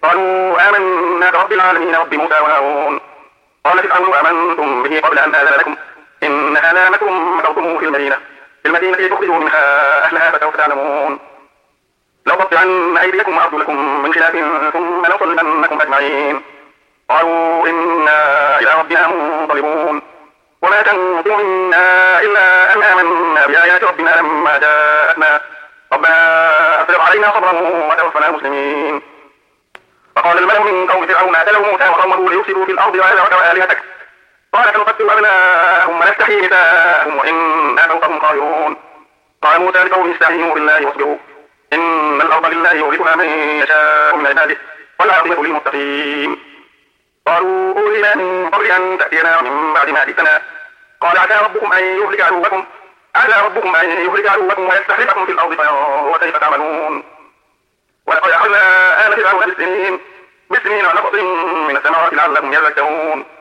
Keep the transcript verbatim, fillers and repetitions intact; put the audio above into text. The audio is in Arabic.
قالوا آمنا برب العالمين رب موسى وهارون. قال فرعون آمنتم به قبل أن آذن لكم إن هذا مكر مكرتموه في المدينة في المدينة لتخرجوا منها أهلها فسوف تعلمون. لأقطعن أيديكم وأرجلكم من خلاف ثم لأصلبنكم أجمعين. قالوا إنا إلى ربنا منقلبون. وما تنقم منا إلا أن آمنا بآيات ربنا لما جاءتنا ربنا أفرغ علينا صبرا وتوفنا مسلمين. فقال الملأ من قوم فرعون أتلوا موسى وقومه ليفسدوا في الأرض ويذرك وآلهتك قال سنقتل أبناءهم ونستحيي نساءهم وإنا فوقهم قاهرون. قال موسى لقومه استعينوا بالله واصبروا إن الأرض لله يورثها من يشاء من عباده والعاقبة للمتقين. قالوا أوذينا من قبل أن تأتينا ومن بعد ما جئتنا قال عسى ربكم أن يهلك عدوكم عسى ربكم أن يهلك عدوكم ويستخلفكم في الأرض فينظر كيف تعملون. ولقد أخذنا آل فرعون بالسنين بالسنين ونقص من الثمرات لعلهم يذكرون.